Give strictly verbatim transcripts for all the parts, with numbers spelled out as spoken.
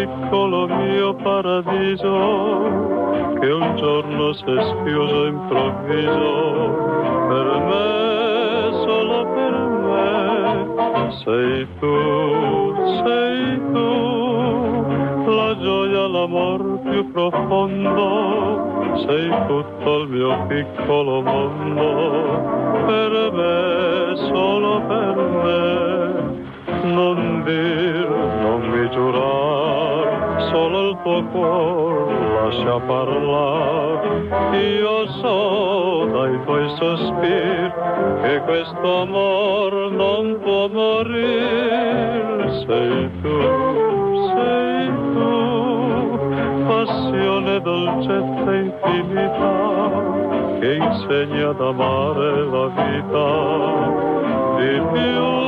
piccolo mio paradiso, che un giorno si è schiuso improvviso, per me, solo per me, sei tu, sei tu, la gioia, l'amor più profondo, sei tutto il mio piccolo mondo, per me, solo per me. Non dir, non mi giurar, solo il tuo cuore lascia parlar. Io so dai tuoi sospiri che questo amor non può morir. Sei tu, sei tu, passione, dolcezza infinita, che insegna ad amare la vita di più.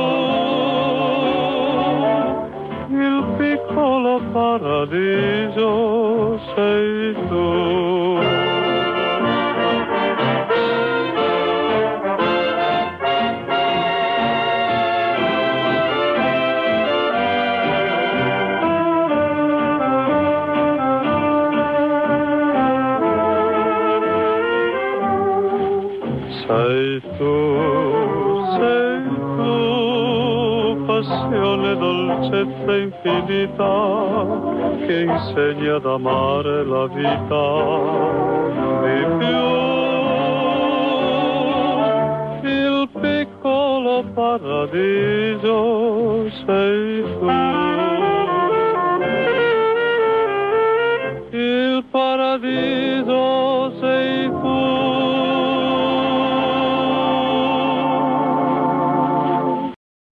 Il piccolo paradiso sei tu. Sei tu, sei tu, passione, dolcezza infinita, che insegna ad amare la vita di più. Il piccolo paradiso sei tu.